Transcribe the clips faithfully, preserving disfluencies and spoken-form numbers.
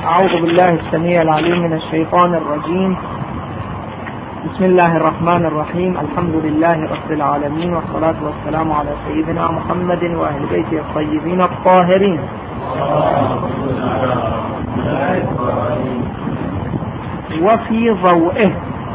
أعوذ بالله السميع العليم من الشيطان الرجيم. بسم الله الرحمن الرحيم. الحمد لله رب العالمين، والصلاة والسلام على سيدنا محمد وأهل بيته الطيبين الطاهرين. وفي ضوئه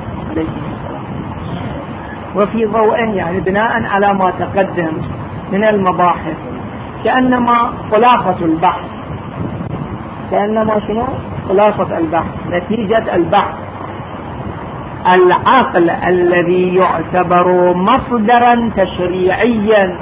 وفي ضوئه يعني بناء على ما تقدم من المباحث، كأنما خلاصة البحث كأنما شنو خلاصة البحث نتيجة البحث. العقل الذي يعتبر مصدرا تشريعيا،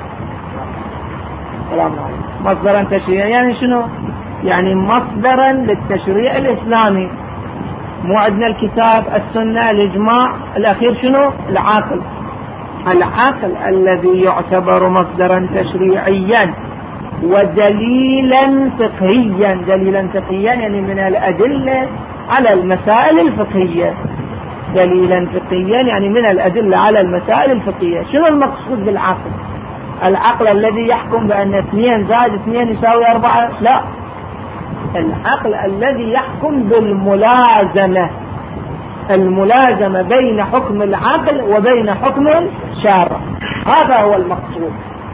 مصدرا تشريعيا يعني شنو؟ يعني مصدرا للتشريع الإسلامي. مو عندنا الكتاب، السنة، الإجماع، الأخير شنو؟ العقل. العقل الذي يعتبر مصدرا تشريعيا ودليلا فقهيا. دليلا فقهيا يعني من الأدلة على المسائل الفقهية. دليلا فقهيا يعني من الأدلة على المسائل الفقهية. شنو المقصود بالعقل؟ العقل الذي يحكم بأن اثنين زائد اثنين يساوي أربعة؟ لا، العقل الذي يحكم بالملازمة. الملازمة بين حكم العقل وبين حكم الشارع، هذا هو المقصود.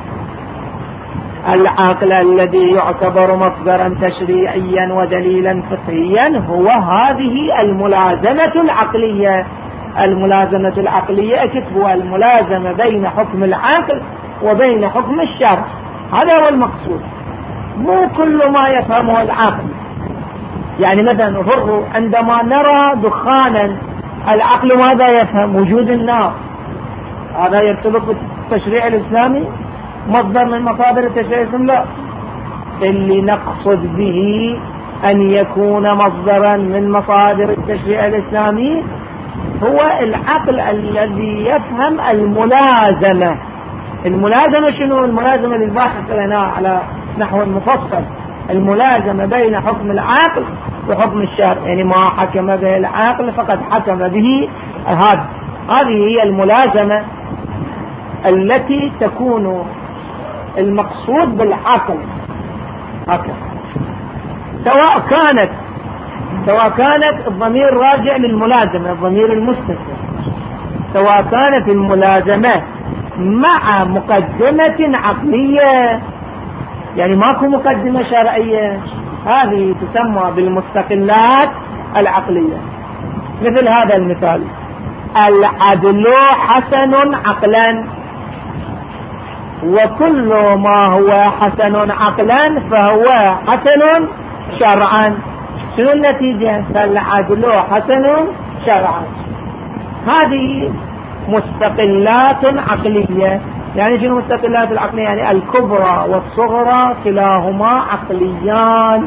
العقل الذي يعتبر مصدرا تشريعيا ودليلا فقهيا هو هذه الملازمة العقلية. الملازمة العقلية كتب الملازمة بين حكم العقل وبين حكم الشرع، هذا هو المقصود. مو كل ما يفهمه العقل. يعني مثلا فرضوا عندما نرى دخانا، العقل ماذا يفهم؟ وجود النار. هذا يرتبط بالتشريع الإسلامي، مصدر من مصادر التشريع الإسلامي؟ لا. اللي نقصد به أن يكون مصدرا من مصادر التشريع الإسلامي هو العقل الذي يفهم الملازمة. الملازمة شنو؟ الملازمة للباحث لنا على نحو مفصل. الملازمة بين حكم العقل وحكم الشرع، يعني ما حكم به العقل فقد حكم به هذا. هذه هي الملازمة التي تكون المقصود بالعقل هكذا. سواء كانت سواء كانت الضمير راجع للملازمة، الضمير المستتر، سواء كانت الملازمة مع مقدمة عقلية، يعني ماكو مقدمة شرعية، هذه تسمى بالمستقلات العقلية. مثل هذا المثال: العدل حسن عقلا، وكل ما هو حسن عقلا فهو حسن شرعا. شنو النتيجة؟ فالعدل حسن شرعا. هذه مستقلات عقلية. يعني شنو مستقلات العقلية؟ يعني الكبرى والصغرى كلاهما عقليان.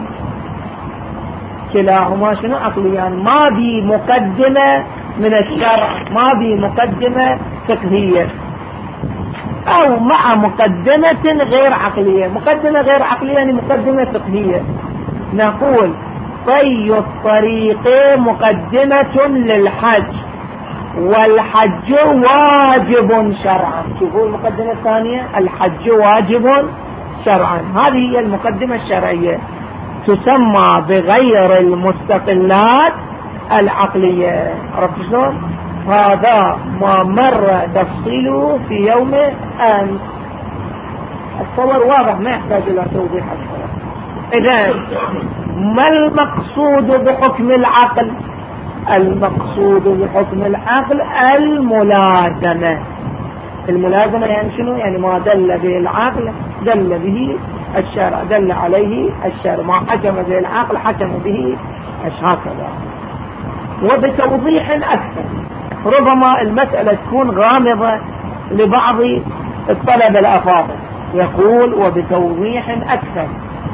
كلاهما شنو؟ عقليان. ما بي مقدمة من الشرع، ما بي مقدمة فقهية، أو مع مقدمة غير عقلية. مقدمة غير عقلية يعني مقدمة فقهية. نقول طي الطريق مقدمة للحج، والحج واجب شرعا. شوفوا المقدمة الثانية: الحج واجب شرعا. هذه هي المقدمة الشرعية، تسمى بغير المستقلات العقلية. عرفت شلون؟ هذا ما مر تفصيله في يوم أمس. الصور واضح، ما يحتاج إلى توضيح أكثر. إذن ما المقصود بحكم العقل؟ المقصود بحكم العقل الملازمة. الملازمة يعني شنو؟ يعني ما دل به العقل دل به الشرع، دل عليه الشرع. ما حكم به العقل حكم به هكذا. وبتوضيح أكثر، ربما المسألة تكون غامضة لبعض الطلبة الأفاضل. يقول وبتوضيح أكثر: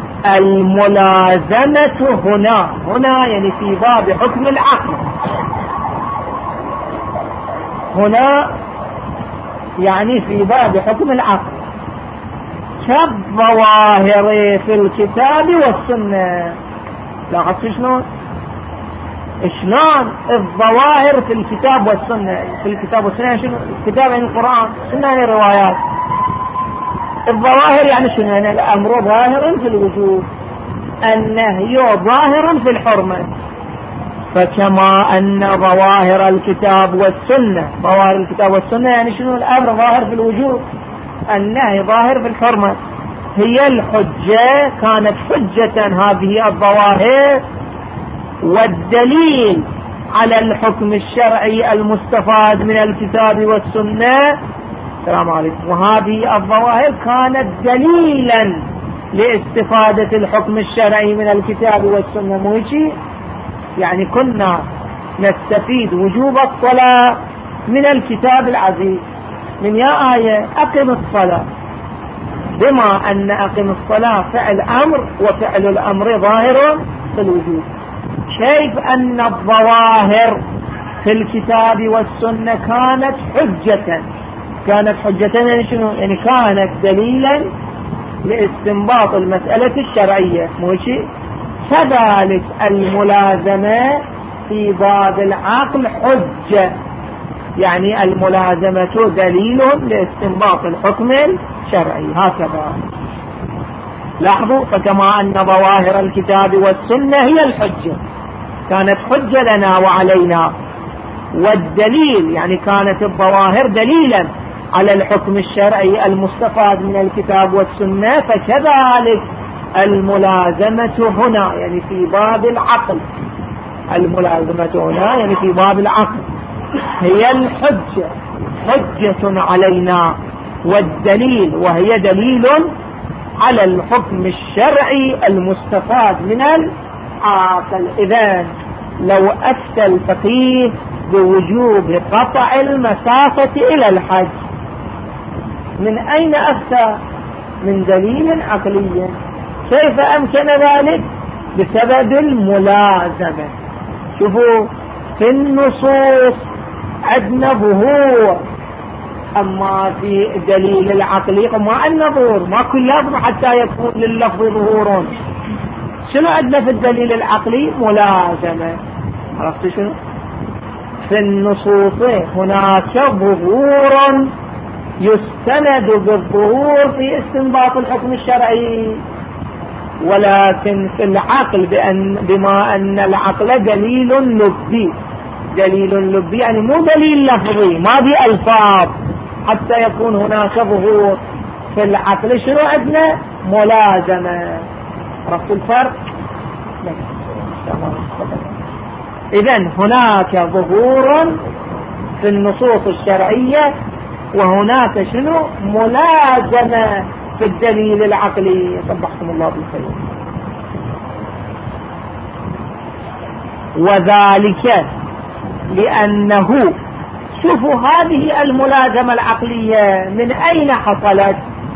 الملازمة هنا هنا يعني في باب حكم العقل. هنا يعني في باب حكم العقل كالظواهر في الكتاب والسنة. لاحظت شلون؟ شلون الظواهر في الكتاب والسنة؟ في الكتاب والسنة شنو؟ الكتاب يعني القرآن، السنة يعني الروايات. الظواهر يعني شنو؟ يعني الأمر ظاهر في الوجود. النهي ظاهر في الحرمة، فكما أن ظواهر الكتاب والسنة، ظواهر الكتاب والسنة يعني شنو؟ الأمر ظاهر في الوجود، النهي ظاهر في الحرمة، هي الحجة، كانت حجة هذه الظواهر والدليل على الحكم الشرعي المستفاد من الكتاب والسنة. السلام عليكم. وهذه الظواهر كانت دليلا لاستفادة الحكم الشرعي من الكتاب والسنة، مو شيء يعني كنا نستفيد وجوب الصلاة من الكتاب العزيز، من يا آية أقم الصلاة، بما أن أقم الصلاة فعل أمر، وفعل الأمر ظاهر في الوجود. كيف أن الظواهر في الكتاب والسنة كانت حجة، كانت حجة يعني شنو؟ يعني كانت دليلا لاستنباط المسألة الشرعية، مو شيء. كذلك الملازمة في باب العقل حجة، يعني الملازمة دليل لاستنباط الحكم الشرعي. هكذا لاحظوا، فكما أن ظواهر الكتاب والسنة هي الحجة، كانت حجة لنا وعلينا، والدليل يعني كانت الظواهر دليلا على الحكم الشرعي المستفاد من الكتاب والسنة، فكذلك الملازمة هنا يعني في باب العقل، الملازمة هنا يعني في باب العقل هي الحجة، حجة علينا، والدليل وهي دليل على الحكم الشرعي المستفاد من العقل. إذن لو أفتى الفقيه بوجوب قطع المسافة إلى الحج، من أين أفتى؟ من دليل عقلي. كيف أمكن ذلك؟ بسبب الملازمة. شوفوا في النصوص عندنا ظهور، أما في دليل العقلي ما عندنا ظهور، ما كل لفظ حتى يكون لللفظ ظهور. شنو عندنا في الدليل العقلي؟ ملازمة. عرفت شنو؟ في النصوص هناك ظهور يستند بالظهور في استنباط الحكم الشرعي، ولكن في العقل بأن بما أن العقل دليل لبي، دليل لبي يعني مو دليل لفظي، ما بألفاظ حتى يكون هناك ظهور. في العقل شنو عندنا؟ ملازمة. عرفت الفرق؟ إذن هناك ظهور في النصوص الشرعية، وهناك شنو؟ ملازمة في الدليل العقلي. صبحكم الله بالخير. وذلك لأنه، شوفوا هذه الملازمة العقلية من أين حصلت؟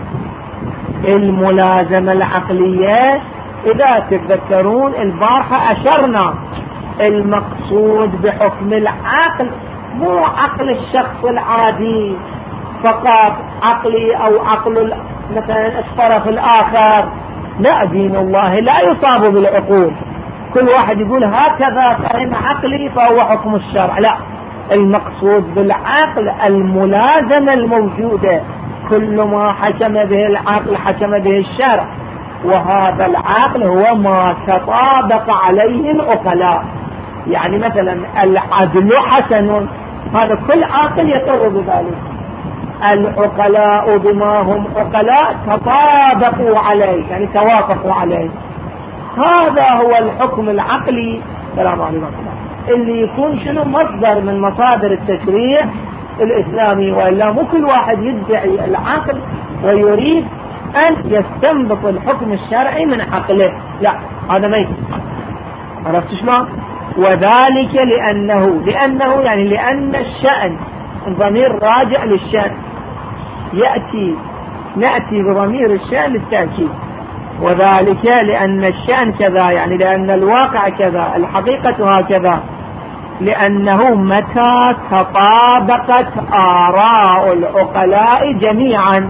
الملازمة العقلية إذا تتذكرون البارحة أشرنا، المقصود بحكم العقل مو عقل الشخص العادي فقط، عقلي أو عقل مثلا الطرف الآخر، لا، دين الله لا يصاب بالعقول. كل واحد يقول هكذا فهم عقلي فهو حكم الشرع، لا، المقصود بالعقل الملازمة الموجودة، كل ما حكم به العقل حكم به الشرع، وهذا العقل هو ما تطابق عليه العقلاء. يعني مثلا العدل حسن، هذا كل عاقل يقر بذلك، العقلاء بما هم عقلاء تطابقوا عليه يعني توافقوا عليه، هذا هو الحكم العقلي. سلام عليكم. اللي يكون شنو؟ مصدر من مصادر التشريع الإسلامي، وإلا مو كل واحد يدعي العقل ويريد أن يستنبط الحكم الشرعي من عقله، لا، هذا ما يكون. عرفت شلون؟ وذلك لأنه لأنه يعني لأن الشأن، الضمير راجع للشأن، يأتي نأتي بضمير الشأن للتأكيد. وذلك لأن الشأن كذا، يعني لأن الواقع كذا، الحقيقة هكذا، لأنه متى تطابقت آراء العقلاء جميعا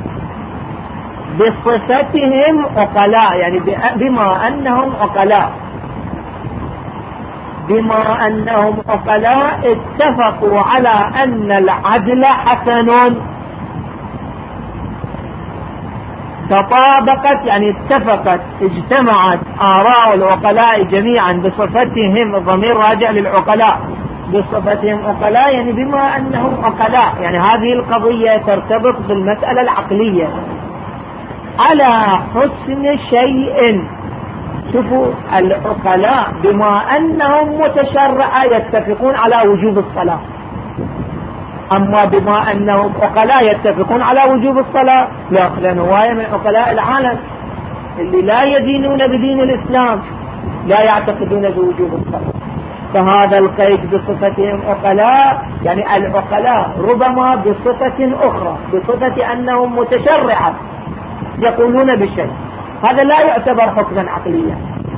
بصفتهم عقلاء، يعني بما أنهم عقلاء بما أنهم عقلاء اتفقوا على أن العدل حسن، تطابقت يعني اتفقت اجتمعت آراء العقلاء جميعا بصفتهم، الضمير راجع للعقلاء، بصفتهم عقلاء يعني بما أنهم عقلاء، يعني هذه القضية ترتبط بالمسألة العقلية على حسن شيء. شوفوا العقلاء بما أنهم متشرعة يتفقون على وجوب الصلاة، أما بما أنهم عقلاء يتفقون على وجوب الصلاة لا، لأن هواية من عقلاء العالم اللي لا يدينون بدين الإسلام لا يعتقدون بوجوب الصلاة. فهذا القيد بصفتهم عقلاء، يعني العقلاء ربما بصفة أخرى، بصفة أنهم متشرعة يقولون بشيء، هذا لا يعتبر حكما عقليا.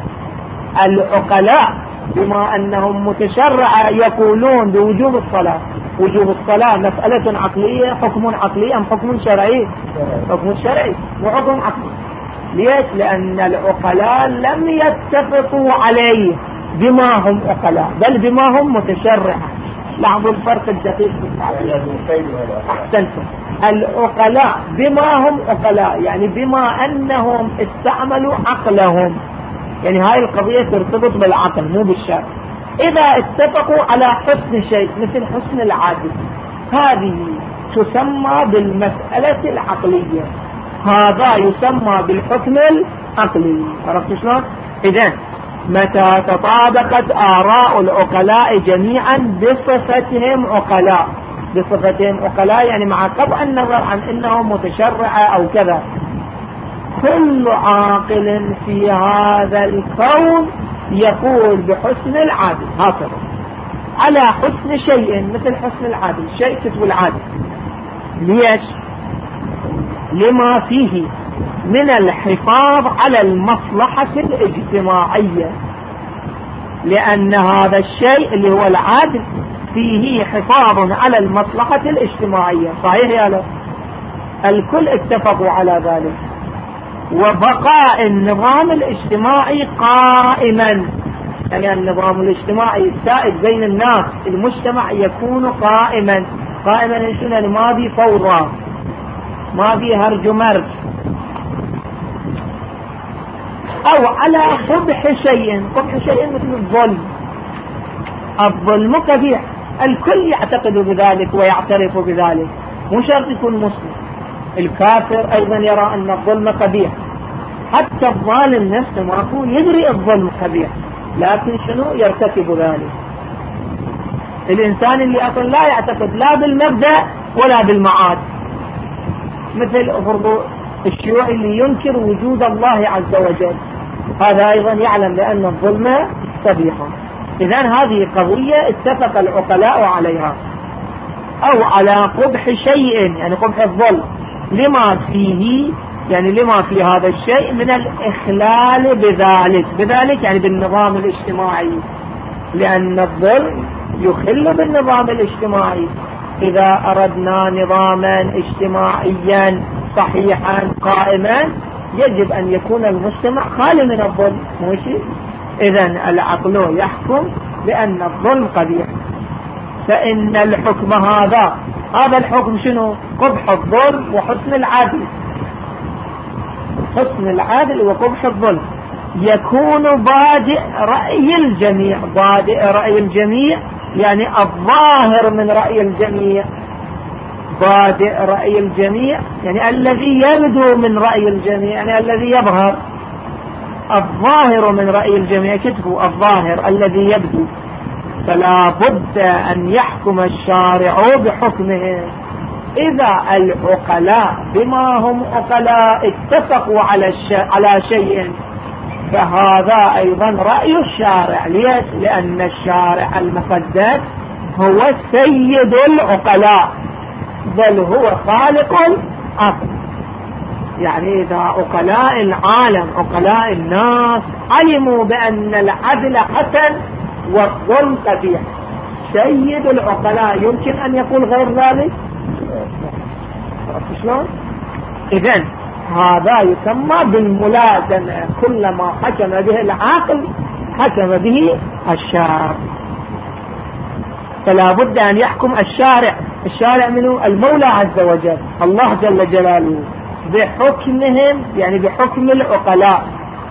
العقلاء بما أنهم متشرعة يقولون بوجوب الصلاة، وجوب الصلاة مسألة عقلية، حكم عقلي أم حكم شرعي؟ حكم شرعي وحكم عقلي. ليش؟ لأن العقلاء لم يتفقوا عليه بما هم عقلاء، بل بما هم متشرعة. لاحظوا الفرق الدقيق في التعبير. أحسنتم. العقلاء بما هم عقلاء يعني بما أنهم استعملوا عقلهم، يعني هاي القضية ترتبط بالعقل مو بالشرع. إذا اتفقوا على حسن شيء مثل حسن العادل، هذه تسمى بالمسألة العقلية، هذا يسمى بالحكم العقلي. عرفت شلون؟ إذن متى تطابقت آراء العقلاء جميعا بصفتهم عقلاء، بصفتهم عقلاء يعني مع قطع النظر عن انهم متشرعة او كذا، كل عاقل في هذا الكون يقول بحسن العادل هكذا، على حسن شيء مثل حسن العادل، شيء كتب العادل. ليش؟ لما فيه من الحفاظ على المصلحة الاجتماعية، لأن هذا الشيء اللي هو العادل فيه حفاظ على المصلحة الاجتماعية. صحيح يا لا؟ الكل اتفقوا على ذلك، وبقاء النظام الاجتماعي قائما، يعني النظام الاجتماعي السائد بين الناس، المجتمع يكون قائما. قائما شنو؟ ما في فوضى، ما في هرج ومرج، او على قبح شيء. قبح شيء مثل الظلم، الظلم قبيح، الكل يعتقد بذلك ويعترف بذلك، مو شرط يكون مسلم. الكافر ايضا يرى ان الظلم قبيح، حتى الظالم نفسه معقول يدري الظلم قبيح، لكن شنو؟ يرتكب ذلك. الانسان اللي اصلا لا يعتقد لا بالمبدأ ولا بالمعاد، مثل فرض الشيوعي اللي ينكر وجود الله عز وجل، هذا ايضا يعلم بان الظلم قبيح. اذن هذه قضية اتفق العقلاء عليها، او على قبح شيء يعني قبح الظلم، لما فيه يعني لما في هذا الشيء من الاخلال بذلك، بذلك يعني بالنظام الاجتماعي، لان الظلم يخل بالنظام الاجتماعي. اذا اردنا نظاما اجتماعيا صحيحا قائما يجب ان يكون المجتمع خالي من الظلم، ماشي؟ اذن العقل يحكم بان الظلم قبيح، فان الحكم هذا هذا الحكم شنو؟ قبح الظلم وحسن العدل. حسن العدل وقبح الظلم يكون بادئ رأي الجميع، بادئ رأي الجميع يعني الظاهر من رأي الجميع، بادئ رأي الجميع يعني الذي يبدو من رأي الجميع، يعني الذي يظهر. الظاهر من رأي الجميع كتبوا الظاهر الذي يبدو، فلا بد أن يحكم الشارع بحكمه. إذا العقلاء بما هم عقلاء اتفقوا على الش... على شيء فهذا أيضا رأي الشارع. ليش؟ لأن الشارع المقدس هو سيد العقلاء، بل هو خالق العقل. يعني إذا عقلاء العالم عقلاء الناس علموا بأن العدل حسن والظلم قبيح، سيد العقلاء يمكن أن يقول غير ذلك؟ شلون؟ إذن هذا يسمى بالملازمة، كلما حكم به العاقل حكم به الشارع. فلا بد أن يحكم الشارع. الشارع منه؟ المولى عز وجل، الله جل جلاله. بحكمهم يعني بحكم العقلاء.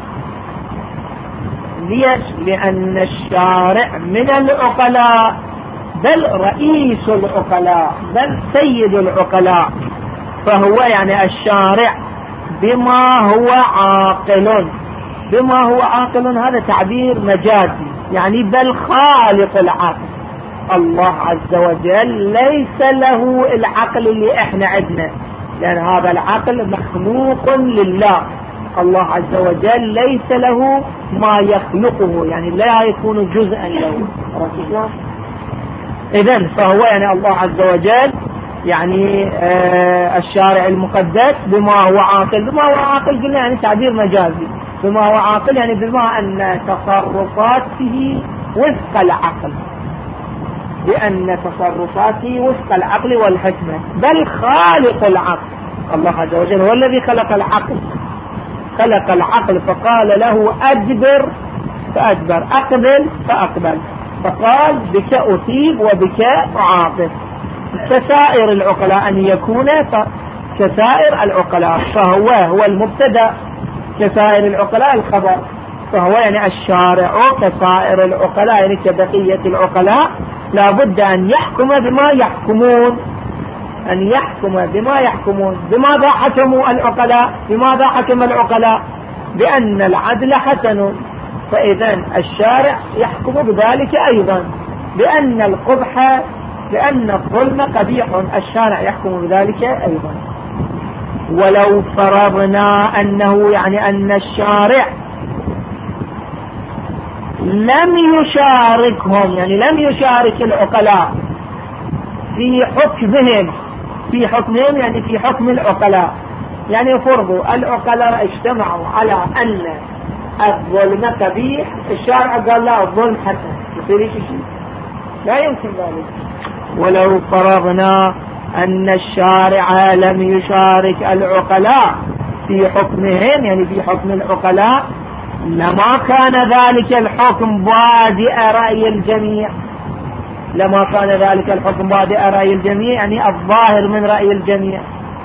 ليش؟ لأن الشارع من العقلاء، بل رئيس العقلاء، بل سيد العقلاء، فهو يعني الشارع بما هو عاقل. بما هو عاقل هذا تعبير مجازي، يعني بل خالق العقل. الله عز وجل ليس له العقل اللي احنا عندنا، لأن هذا العقل مخلوق لله. الله عز وجل ليس له ما يخلقه، يعني لا يكون جزءا له. إذن فهو يعني الله عز وجل يعني آه الشارع المقدس بما هو عاقل. بما هو عاقل قلنا يعني تعبير مجازي. بما هو عاقل يعني بما أن تصرفاته وفق العقل، بأن تصرفاته وفق العقل والحكمة، بل خالق العقل. الله عز وجل هو الذي خلق العقل، خلق العقل فقال له أدبر فأدبر، أقبل فأقبل، فقال بك أثيب وبك أعاقب. كسائر العقلاء أن يكون كسائر العقلاء، فهو هو المبتدأ، كسائر العقلاء الخبر. فهو يعني الشارع كسائر العقلاء، يعني كبقية العقلاء لا بد أن يحكم بما يحكمون، أن يحكم بما يحكمون. بماذا حكموا العقلاء؟ بماذا حكم العقلاء؟ بأن العدل حسن، فإذا الشارع يحكم بذلك أيضا. بأن القبح، بأن الظلم قبيح، الشارع يحكم بذلك أيضا. ولو فرضنا أنه يعني أن الشارع لم يشاركهم، يعني لم يشارك العقلاء في حكمهم، في حكمهم يعني في حكم العقلاء. يعني فرضوا العقلاء اجتمعوا على أن الظلم قبيح، الشارع قال لا الظلم حسن، يصير شيء؟ لا يمكن ذلك. ولو فرضنا أن الشارع لم يشارك العقلاء في حكمهم، يعني في حكم العقلاء، لما كان ذلك الحكم بادئ رأي الجميع. لما كان ذلك الحكم بادئ رأي الجميع يعني الظاهر من رأي الجميع.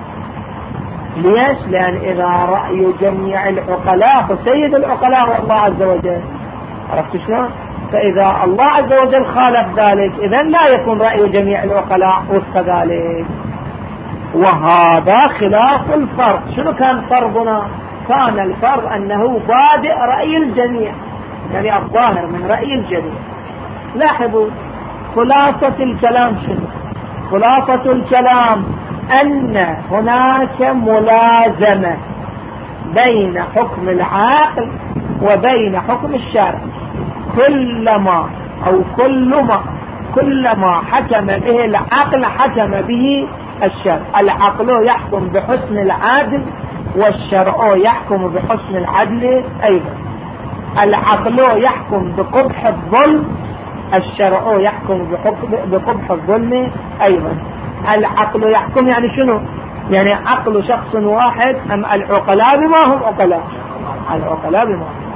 ليش؟ لأن إذا رأي جميع العقلاء فسيد العقلاء هو الله عز وجل. عرفت شلون؟ فإذا الله عز وجل خالف ذلك إذن لا يكون رأي جميع العقلاء وفق ذلك. وهذا خلاف الفرض. شنو كان فرضنا؟ كان الفرض أنه بادئ رأي الجميع، يعني الظاهر من رأي الجميع. لاحظوا خلاصة الكلام شنو؟ خلاصة الكلام أن هناك ملازمة بين حكم العاقل وبين حكم الشارع. كلما أو كلما كلما حكم به العقل حكم به الشرع. العقل يحكم بحسن العدل والشرع يحكم بحسن العدل أيضا. العقل يحكم بقبح الظلم، الشرع يحكم بقبح الظلم أيضا. العقل يحكم يعني شنو؟ يعني عقل شخص واحد أم العقلاء بما هم عقلاء؟ العقلاء بما هم.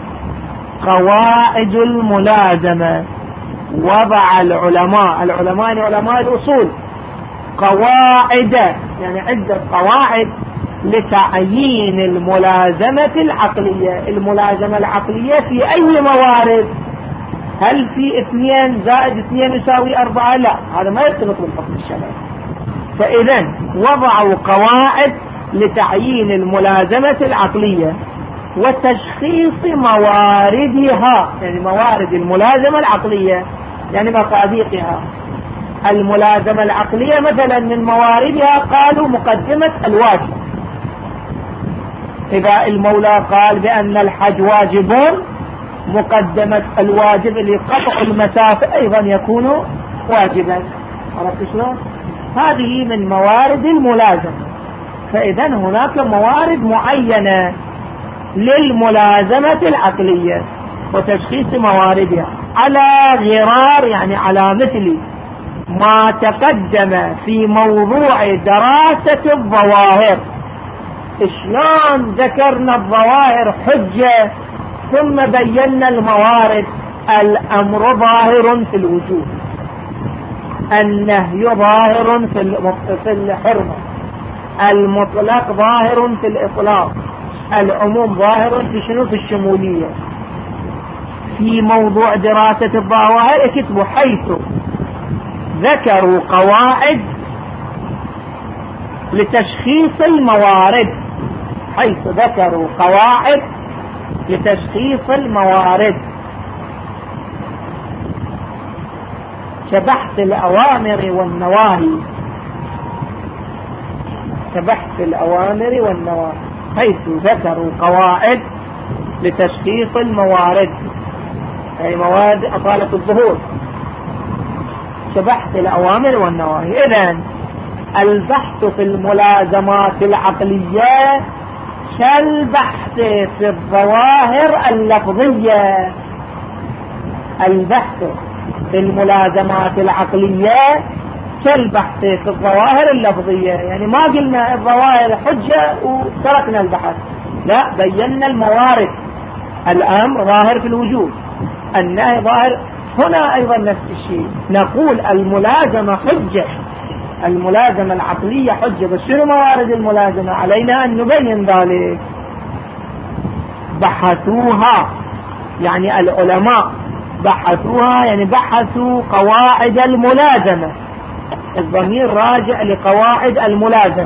قواعد الملازمة وضع العلماء، العلماء يعني علماء الأصول، قواعد يعني عدة قواعد لتعيين الملازمة العقلية. الملازمة العقلية في أي موارد؟ هل في اثنين زائد اثنين يساوي أربعة؟ لا، هذا ما يرتبط بالحكم الشرعي. فإذا وضعوا قواعد لتعيين الملازمة العقلية وتشخيص مواردها، يعني موارد الملازمة العقلية يعني مصادقها. الملازمة العقلية مثلا من مواردها قالوا مقدمة الواجب. إذا المولى قال بأن الحج واجبون، مقدمة الواجب اللي قطع المسافة أيضا يكون واجبا. عرفت شلون؟ هذه من موارد الملازمة. فإذا هناك موارد معينة للملازمة العقلية وتشخيص مواردها على غرار، يعني على مثل ما تقدم في موضوع دراسة الظواهر. شلون ذكرنا الظواهر حجة ثم بينا الموارد. الأمر ظاهر في الوجوب، النهي ظاهر في الحرمة، المطلق ظاهر في الإطلاق، العموم ظاهر في شنو؟ في الشمولية. في موضوع دراسة الظواهر اكتبوا حيث ذكروا قواعد لتشخيص الموارد، حيث ذكروا قواعد لتشخيص الموارد كبحث الأوامر والنواهي، كبحث الأوامر والنواهي، حيث ذكروا قواعد لتشخيص الموارد، أي مواد أطالة الظهور، كبحث الأوامر والنواهي. إذن البحث في الملازمات العقلية كالبحث في الظواهر اللفظية. البحث في الملازمات العقلية كالبحث في الظواهر اللفظية، يعني ما قلنا الظواهر حجة وتركنا البحث، لا، بينا الموارد. الأمر ظاهر في الوجود، النهي ظاهر، هنا أيضا نفس الشيء، نقول الملازمة حجة، الملازمة العقلية حجة، بس شنو موارد الملازمة؟ علينا أن نبين ذلك. بحثوها يعني العلماء بحثوها، يعني بحثوا قواعد الملازمة، الضمير راجع لقواعد الملازمة،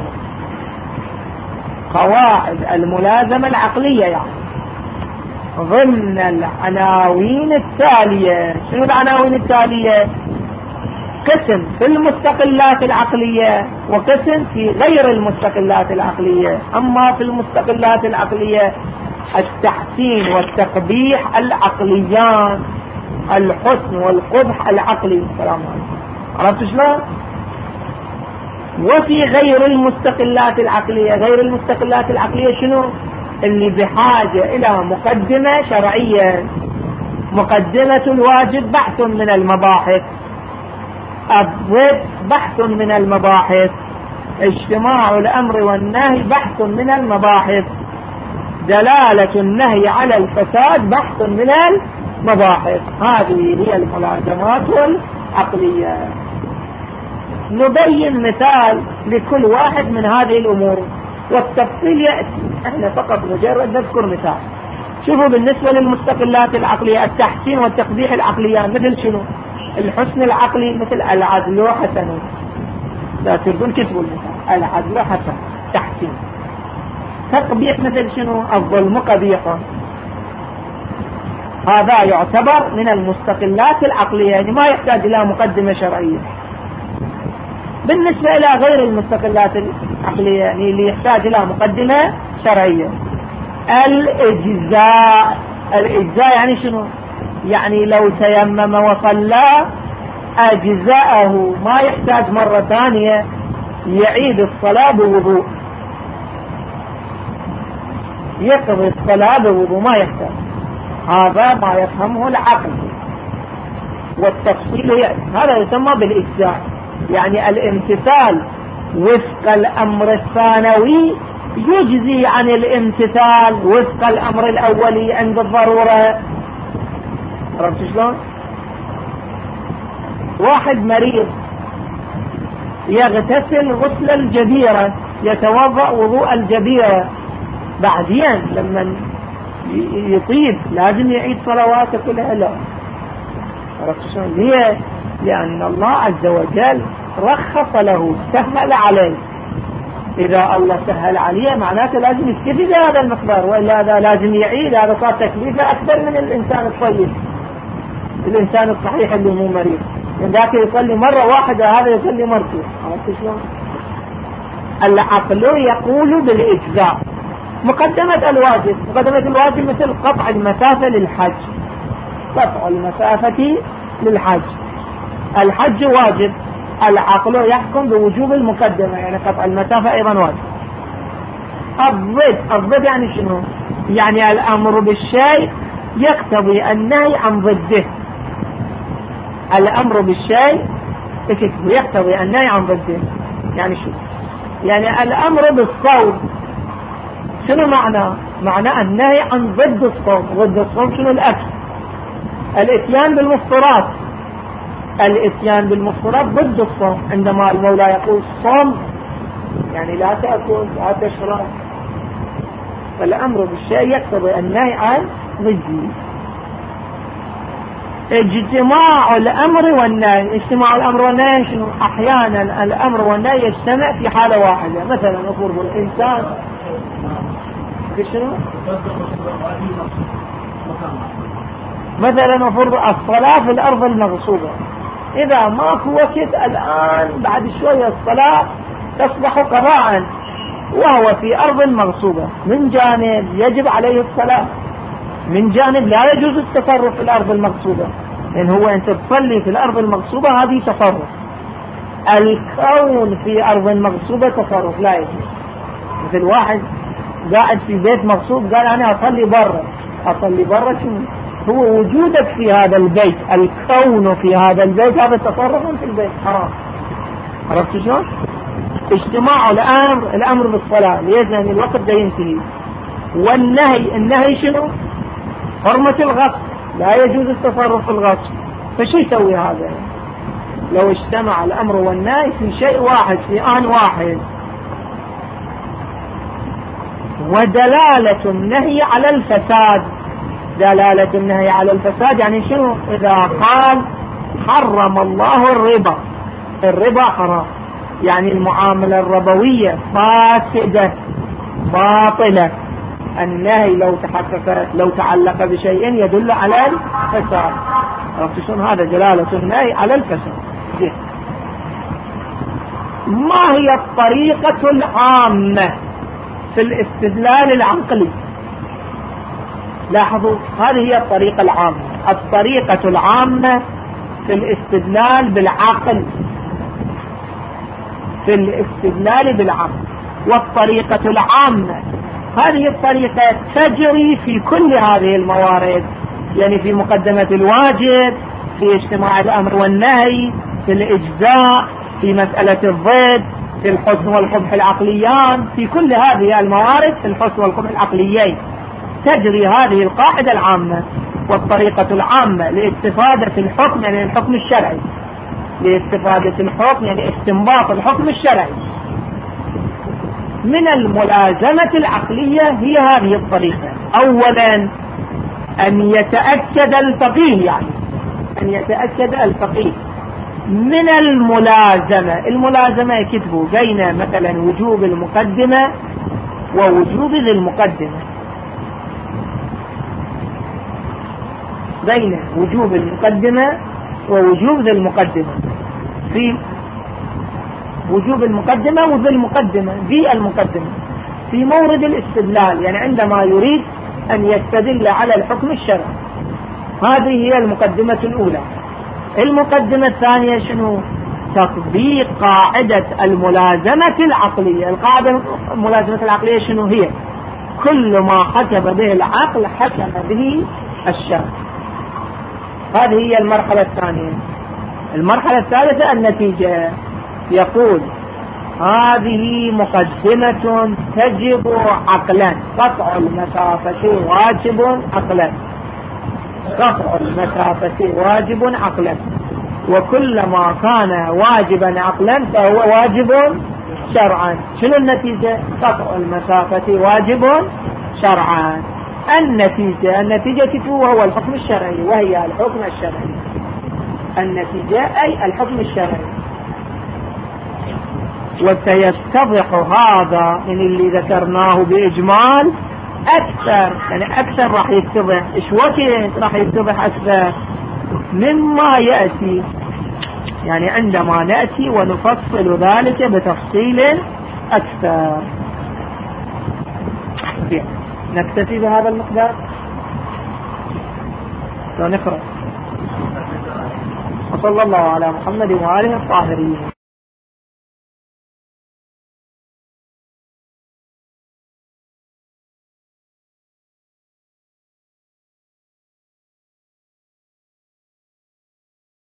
قواعد الملازمة العقلية، يعني ضمن العناوين التالية. شنو العناوين التالية؟ قسم في المستقلات العقلية وقسم في غير المستقلات العقلية. أما في المستقلات العقلية التحسين والتقبيح العقليان، الحسن والقبح العقلي. السلام عليكم، عرفت شلون؟ وفي غير المستقلات العقلية، غير المستقلات العقلية شنو؟ اللي بحاجة إلى مقدمة شرعية. مقدمة الواجب بحث من المباحث، الضد بحث من المباحث، اجتماع الأمر والنهي بحث من المباحث، دلالة النهي على الفساد بحث من المباحث. هذه هي الملازمات العقلية. نبين مثال لكل واحد من هذه الأمور والتفصيل يأتي، احنا فقط مجرد نذكر مثال. شوفوا بالنسبة للمستقلات العقلية التحسين والتقبيح العقليان مثل شنو؟ الحسن العقلي مثل العدل حسن، لا تردون كتبوا المثال، العدل حسن تحسين. تقبيح مثل شنو؟ الظلم قبيح. هذا يعتبر من المستقلات العقلية، يعني ما يحتاج إلى مقدمة شرعية. بالنسبة إلى غير المستقلات العقلية، يعني اللي يحتاج إلى مقدمة شرعية، الإجزاء. الإجزاء يعني شنو؟ يعني لو تيمم وصلى أجزاءه، ما يحتاج مرة ثانية يعيد الصلاة بوضوء، يقضي الصلاة بوضوء، ما يحتاج. هذا ما يفهمه العقل والتفصيل يأتي. هذا يسمى بالإجزاء، يعني الامتثال وفق الأمر الثانوي يجزي عن الامتثال وفق الأمر الأولي عند الضرورة. عرفت شلون؟ واحد مريض يغتسل غسل الجبيرة، يتوضأ وضوء الجبيرة، بعدين لما يطيب لازم يعيد صلواته كلها؟ لا. عرفت شلون؟ ليه؟ لأن الله عز وجل رخص له، سهل عليه. إذا الله سهل عليه معناته لازم يستفيد هذا المقدار، وإلا هذا لازم يعيد، هذا صار تكليفه أكثر من الإنسان الطيب، الإنسان الصحيح اللي مو مريض. يعني ذاك يصلي مرة واحدة، هذا يصلي مرتين. عرفت شلون؟ العقل يقول بالإجزاء. مقدمة الواجب، مقدمة الواجب مثل قطع المسافة للحج، قطع المسافة للحج، الحج واجب، العقل يحكم بوجوب المقدمة، يعني قطع المسافة أيضا واجب. الضد، الضد يعني شنو؟ يعني الأمر بالشيء يقتضي النهي عن ضده. الأمر بالشيء يقتضي النهي عن ضده، يعني شو؟ يعني الأمر بالصوم شنو معناه؟ معناه النهي عن ضد الصوم. ضد الصوم شنو؟ الأكل. الاتيان بالمفطرات، الاتيان بالمفطرات ضد الصوم. عندما المولى يقول صوم يعني لا تأكل لا تشرب. فالأمر بالشيء يقتضي النهي عن ضده. اجتماع الأمر والنهي، اجتماع الأمر والنهي شنو؟ أحيانا الأمر والنهي يجتمع في حالة واحدة. مثلا نفرض الإنسان شنو؟ مثلا نفرض الصلاة في الأرض المغصوبة، إذا ماكو وقت الآن بعد شوية الصلاة تصبح قضاء وهو في أرض مغصوبة، من جانب يجب عليه الصلاة، من جانب لا يجوز التصرف في الأرض المغصوبة، لأن هو أنت تصلي في الأرض المغصوبة هذه تصرف. الكون في أرض مغصوبة تصرف لا يجوز. مثل واحد قاعد في بيت مغصوب قال أنا أصلي برا، أصلي برا شنو؟ هو وجودك في هذا البيت، الكون في هذا البيت هذا تصرف في البيت حرام. عرفت شلون؟ اجتماع الأمر الأمر بالصلاة ليزن الوقت ده ينتهي، والنهي النهي شنو؟ حرمة الغصب، لا يجوز التصرف في الغصب. فشو يسوي هذا؟ لو اجتمع الأمر والنهي في شيء واحد في آن واحد، ودلالة النهي على الفساد، دلالة النهي على الفساد يعني شنو؟ إذا قال حرم الله الربا، الربا حرام، يعني المعاملة الربوية فاسدة باطلة، النهي لو تحقق لو تعلق بشيء يدل على الفساد. عرفت شلون؟ هذا دلالة النهي على الفساد. زين، ما هي الطريقة العامة في الاستدلال العقلي؟ لاحظوا هذه هي الطريقة العامة، الطريقة العامة في الاستدلال بالعقل، في الاستدلال بالعقل. والطريقة العامة هذه الطريقة تجري في كل هذه الموارد، يعني في مقدمة الواجب، في اجتماع الأمر والنهي، في الإجزاء، في مسألة الضد، في الحسن والقبح العقليان، في كل هذه الموارد في الحسن والقبح العقليين تجري هذه القاعدة العامة. والطريقة العامة لاستفادة الحكم يعني الحكم الشرعي، لاستفادة الحكم يعني استنباط الحكم الشرعي من الملازمة العقلية هي هذه الطريقة. أولا أن يتأكد الفقيه، يعني أن يتأكد الفقيه من الملازمة. الملازمة يكتبوا بين مثلا وجوب المقدمة ووجوب ذي المقدمة، بين وجوب المقدمة ووجوب ذي المقدمة. في وجوب المقدمة وذي المقدمة، ذي المقدمة في مورد الاستدلال، يعني عندما يريد أن يستدل على الحكم الشرعي، هذه هي المقدمة الأولى. المقدمة الثانية شنو؟ تطبيق قاعدة الملازمة العقلية. القاعدة الملازمة العقلية شنو هي؟ كل ما حكم به العقل حكم به الشرع. هذه هي المرحلة الثانية. المرحلة الثالثة النتيجة، يقول هذه مقدمة تجب عقلا، قطع المسافة واجب عقلا، قطع المسافة واجب عقلا، وكلما كان واجبا عقلا فهو واجب شرعا. شنو النتيجة؟ قطع المسافة واجب شرعا. النتيجة النتيجة هو الحكم الشرعي، وهي الحكم الشرعي. النتيجة أي الحكم الشرعي. وسيتضح هذا من اللي ذكرناه بإجمال أكثر، يعني أكثر راح يتضح. إيش وقت راح يتضح أكثر مما يأتي، يعني عندما نأتي ونفصل ذلك بتفصيل أكثر. نكتفي بهذا المقدار ونقرأ. وصلى الله على محمد وآله الطاهرين.